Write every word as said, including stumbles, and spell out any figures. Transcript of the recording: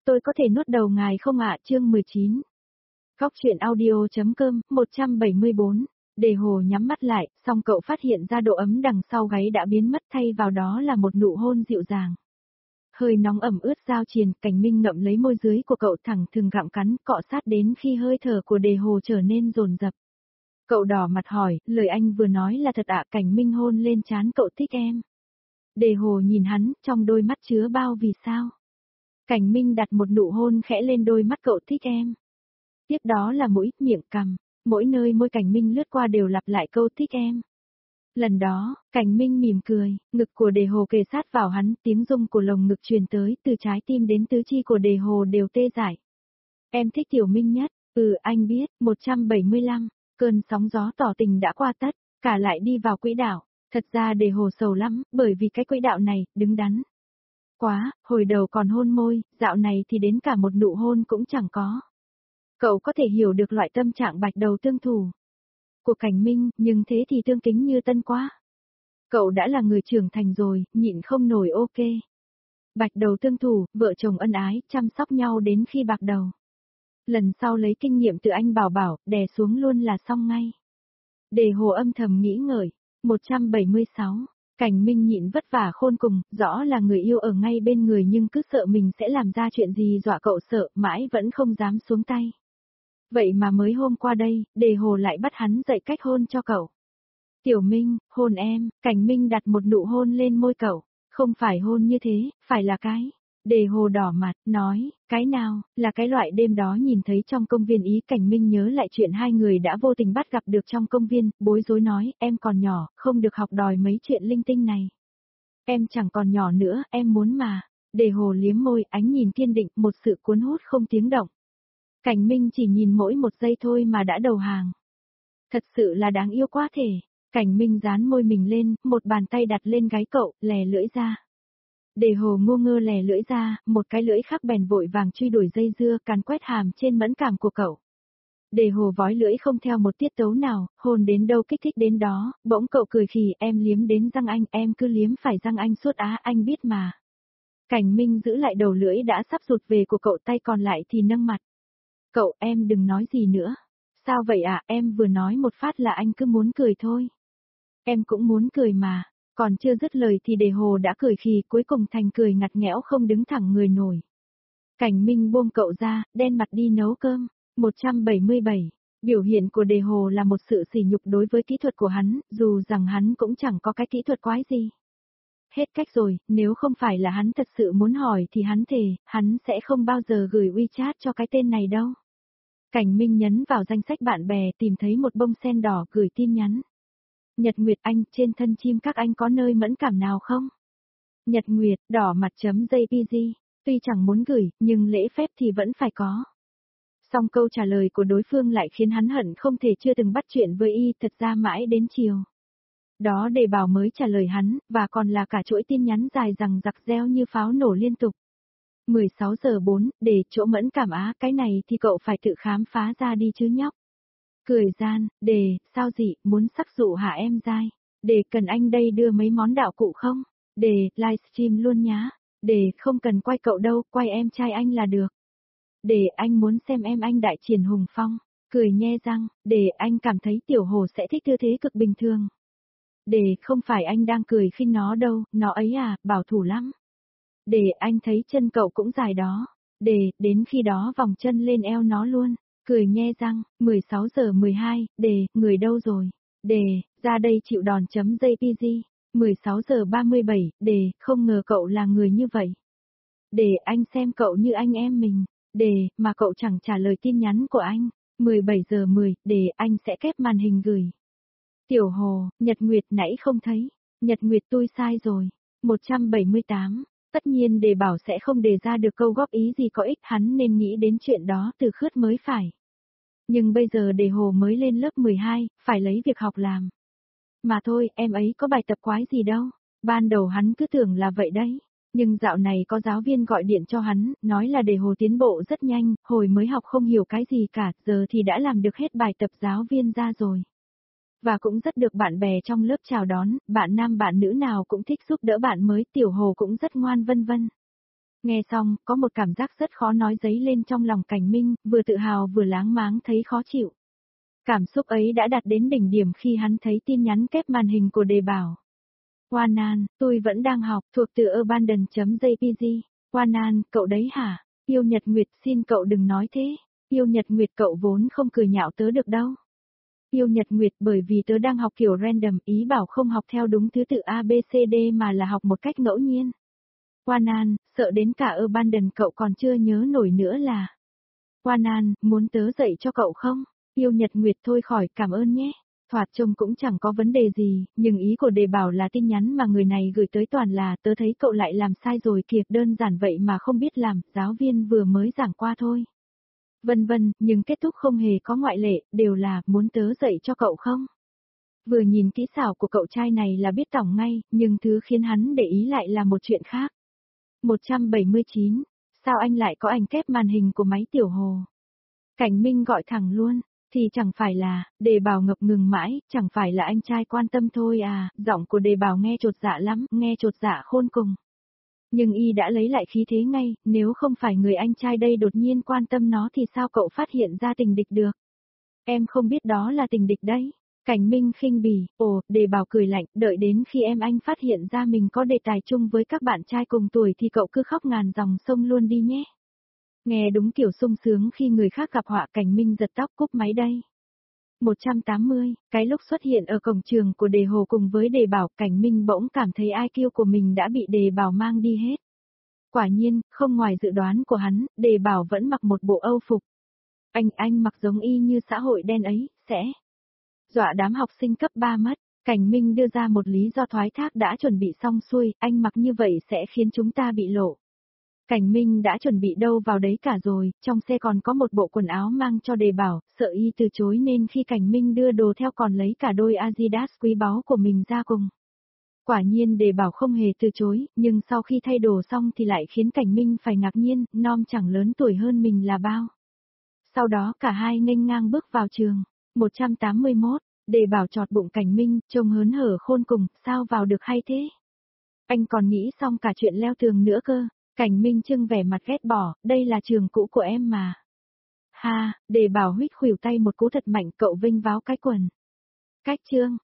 tôi có thể nuốt đầu ngài không ạ? Chương mười chín. Góc truyện audio.com, một trăm bảy mươi tư. Đề Hồ nhắm mắt lại, xong cậu phát hiện ra độ ấm đằng sau gáy đã biến mất, thay vào đó là một nụ hôn dịu dàng. Hơi nóng ẩm ướt giao triền, Cảnh Minh ngậm lấy môi dưới của cậu thẳng thừng gặm cắn, cọ sát đến khi hơi thở của Đề Hồ trở nên dồn dập. Cậu đỏ mặt hỏi, lời anh vừa nói là thật ạ? Cảnh Minh hôn lên trán cậu. Thích em. Đề Hồ nhìn hắn, trong đôi mắt chứa bao vì sao. Cảnh Minh đặt một nụ hôn khẽ lên đôi mắt cậu. Thích em. Tiếp đó là mũi, miệng, cằm, mỗi nơi môi Cảnh Minh lướt qua đều lặp lại câu thích em. Lần đó, Cảnh Minh mỉm cười, ngực của Đề Hồ kề sát vào hắn, tiếng rung của lồng ngực truyền tới, từ trái tim đến tứ chi của Đề Hồ đều tê dại. Em thích Tiểu Minh nhất. Ừ, anh biết. Một trăm bảy mươi lăm. Cơn sóng gió tỏ tình đã qua tất, cả lại đi vào quỹ đạo. Thật ra Đề Hồ sầu lắm, bởi vì cái quỹ đạo này, đứng đắn quá, hồi đầu còn hôn môi, dạo này thì đến cả một nụ hôn cũng chẳng có. Cậu có thể hiểu được loại tâm trạng bạch đầu tương thủ của Cảnh Minh, nhưng thế thì tương kính như tân quá. Cậu đã là người trưởng thành rồi, nhịn không nổi. Ok. Bạch đầu tương thủ, vợ chồng ân ái, chăm sóc nhau đến khi bạc đầu. Lần sau lấy kinh nghiệm từ anh Bảo Bảo, đè xuống luôn là xong ngay. Đề Hồ âm thầm nghĩ ngợi. một trăm bảy mươi sáu. Cảnh Minh nhịn vất vả khôn cùng, rõ là người yêu ở ngay bên người nhưng cứ sợ mình sẽ làm ra chuyện gì dọa cậu sợ, mãi vẫn không dám xuống tay. Vậy mà mới hôm qua đây, Đề Hồ lại bắt hắn dạy cách hôn cho cậu. Tiểu Minh, hôn em. Cảnh Minh đặt một nụ hôn lên môi cậu. Không phải hôn như thế, phải là cái. Đề Hồ đỏ mặt, nói, cái nào? Là cái loại đêm đó nhìn thấy trong công viên. Ý Cảnh Minh nhớ lại chuyện hai người đã vô tình bắt gặp được trong công viên, bối rối nói, em còn nhỏ, không được học đòi mấy chuyện linh tinh này. Em chẳng còn nhỏ nữa, em muốn mà. Đề Hồ liếm môi, ánh nhìn kiên định, một sự cuốn hút không tiếng động. Cảnh Minh chỉ nhìn mỗi một giây thôi mà đã đầu hàng. Thật sự là đáng yêu quá thể. Cảnh Minh dán môi mình lên, một bàn tay đặt lên gáy cậu, lè lưỡi ra. Đề Hồ ngu ngơ lè lưỡi ra, một cái lưỡi khác bèn vội vàng truy đuổi dây dưa, càn quét hàm trên mẫn cảm của cậu. Đề Hồ vói lưỡi không theo một tiết tấu nào, hôn đến đâu kích thích đến đó, bỗng cậu cười khì, em liếm đến răng anh, em cứ liếm phải răng anh suốt á, anh biết mà. Cảnh Minh giữ lại đầu lưỡi đã sắp rụt về của cậu, tay còn lại thì nâng mặt. Cậu, em đừng nói gì nữa. Sao vậy ạ? À? Em vừa nói một phát là anh cứ muốn cười thôi. Em cũng muốn cười mà. Còn chưa dứt lời thì Đề Hồ đã cười khì, cuối cùng thành cười ngặt nghẽo không đứng thẳng người nổi. Cảnh Minh buông cậu ra, đen mặt đi nấu cơm. một trăm bảy mươi bảy. Biểu hiện của Đề Hồ là một sự sỉ nhục đối với kỹ thuật của hắn, dù rằng hắn cũng chẳng có cái kỹ thuật quái gì. Hết cách rồi, nếu không phải là hắn thật sự muốn hỏi thì hắn thề, hắn sẽ không bao giờ gửi WeChat cho cái tên này đâu. Cảnh Minh nhấn vào danh sách bạn bè, tìm thấy một bông sen đỏ, gửi tin nhắn. Nhật Nguyệt anh, trên thân chim các anh có nơi mẫn cảm nào không? Nhật Nguyệt, đỏ mặt chấm jpg, tuy chẳng muốn gửi, nhưng lễ phép thì vẫn phải có. Song câu trả lời của đối phương lại khiến hắn hận không thể chưa từng bắt chuyện với y, thật ra mãi đến chiều. Đó Đề Bảo mới trả lời hắn, và còn là cả chuỗi tin nhắn dài rằng giặc reo như pháo nổ liên tục. mười sáu giờ bốn, để chỗ mẫn cảm á, cái này thì cậu phải tự khám phá ra đi chứ nhóc. Cười gian, Đề, sao dị, muốn sắc dụ hả em dai? Đề, cần anh đây đưa mấy món đạo cụ không? Đề, livestream luôn nhá. Đề, không cần quay cậu đâu, quay em trai anh là được. Đề, anh muốn xem em anh đại triển hùng phong. Cười nhe răng, Đề, anh cảm thấy Tiểu Hồ sẽ thích tư thế cực bình thường. Đề, không phải anh đang cười khinh nó đâu, nó ấy à, bảo thủ lắm. Đề, anh thấy chân cậu cũng dài đó. Đề, đến khi đó vòng chân lên eo nó luôn. Cười nhe răng, mười sáu giờ mười hai, Đề, người đâu rồi? Đề, ra đây chịu đòn chấm jpg. mười sáu giờ ba mươi bảy, Đề, không ngờ cậu là người như vậy. Đề, anh xem cậu như anh em mình. Đề, mà cậu chẳng trả lời tin nhắn của anh. mười bảy giờ mười, Đề, anh sẽ kép màn hình gửi. Tiểu Hồ, Nhật Nguyệt nãy không thấy. Nhật Nguyệt tôi sai rồi. một trăm bảy mươi tám. Tất nhiên Đề Bảo sẽ không đề ra được câu góp ý gì có ích, hắn nên nghĩ đến chuyện đó từ khướt mới phải. Nhưng bây giờ Đề Hồ mới lên lớp mười hai, phải lấy việc học làm. Mà thôi, em ấy có bài tập quái gì đâu. Ban đầu hắn cứ tưởng là vậy đấy. Nhưng dạo này có giáo viên gọi điện cho hắn, nói là Đề Hồ tiến bộ rất nhanh, hồi mới học không hiểu cái gì cả, giờ thì đã làm được hết bài tập giáo viên ra rồi. Và cũng rất được bạn bè trong lớp chào đón, bạn nam bạn nữ nào cũng thích giúp đỡ bạn mới, Tiểu Hồ cũng rất ngoan vân vân. Nghe xong, có một cảm giác rất khó nói dấy lên trong lòng Cảnh Minh, vừa tự hào vừa láng máng thấy khó chịu. Cảm xúc ấy đã đạt đến đỉnh điểm khi hắn thấy tin nhắn kép màn hình của đề bảo. Wanan, tôi vẫn đang học, thuộc từ abandon.jpg. Wanan, cậu đấy hả? Yêu Nhật Nguyệt, xin cậu đừng nói thế. Yêu Nhật Nguyệt, cậu vốn không cười nhạo tớ được đâu. Yêu Nhật Nguyệt, bởi vì tớ đang học kiểu random, ý bảo không học theo đúng thứ tự A B C D mà là học một cách ngẫu nhiên. Wanan, sợ đến cả abandon cậu còn chưa nhớ nổi nữa là. Wanan, muốn tớ dạy cho cậu không? Yêu Nhật Nguyệt, thôi khỏi, cảm ơn nhé. Thoạt trông cũng chẳng có vấn đề gì, nhưng ý của đề bảo là tin nhắn mà người này gửi tới toàn là tớ thấy cậu lại làm sai rồi kìa, đơn giản vậy mà không biết làm, giáo viên vừa mới giảng qua thôi. Vân vân, nhưng kết thúc không hề có ngoại lệ, đều là muốn tớ dạy cho cậu không? Vừa nhìn kỹ xảo của cậu trai này là biết tỏng ngay, nhưng thứ khiến hắn để ý lại là một chuyện khác. một trăm bảy mươi chín, sao anh lại có ảnh kép màn hình của máy tiểu hồ? Cảnh Minh gọi thẳng luôn. Thì chẳng phải là, đề bảo ngập ngừng mãi, chẳng phải là anh trai quan tâm thôi à, giọng của đề bảo nghe chột dạ lắm, nghe chột dạ khôn cùng. Nhưng y đã lấy lại khí thế ngay, nếu không phải người anh trai đây đột nhiên quan tâm nó thì sao cậu phát hiện ra tình địch được? Em không biết đó là tình địch đấy. Cảnh Minh khinh bỉ, ồ, đề bảo cười lạnh, đợi đến khi em anh phát hiện ra mình có đề tài chung với các bạn trai cùng tuổi thì cậu cứ khóc ngàn dòng sông luôn đi nhé. Nghe đúng kiểu sung sướng khi người khác gặp họa. Cảnh Minh giật tóc cúp máy đây. một trăm tám mươi, cái lúc xuất hiện ở cổng trường của đề hồ cùng với đề bảo, Cảnh Minh bỗng cảm thấy i kiu của mình đã bị đề bảo mang đi hết. Quả nhiên, không ngoài dự đoán của hắn, đề bảo vẫn mặc một bộ âu phục. Anh, anh mặc giống y như xã hội đen ấy, sẽ dọa đám học sinh cấp ba mất. Cảnh Minh đưa ra một lý do thoái thác đã chuẩn bị xong xuôi, anh mặc như vậy sẽ khiến chúng ta bị lộ. Cảnh Minh đã chuẩn bị đâu vào đấy cả rồi, trong xe còn có một bộ quần áo mang cho đề bảo, sợ y từ chối nên khi Cảnh Minh đưa đồ theo còn lấy cả đôi Adidas quý báu của mình ra cùng. Quả nhiên đề bảo không hề từ chối, nhưng sau khi thay đồ xong thì lại khiến Cảnh Minh phải ngạc nhiên, Nom chẳng lớn tuổi hơn mình là bao. Sau đó cả hai nghênh ngang bước vào trường. một trăm tám mươi mốt, đề bảo chọt bụng Cảnh Minh, trông hớn hở khôn cùng, sao vào được hay thế? Anh còn nghĩ xong cả chuyện leo tường nữa cơ. Cảnh Minh trưng vẻ mặt ghét bỏ, đây là trường cũ của em mà. Ha, đề bảo huýt khuỷu tay một cú thật mạnh, cậu vinh váo cái quần. Cách chương.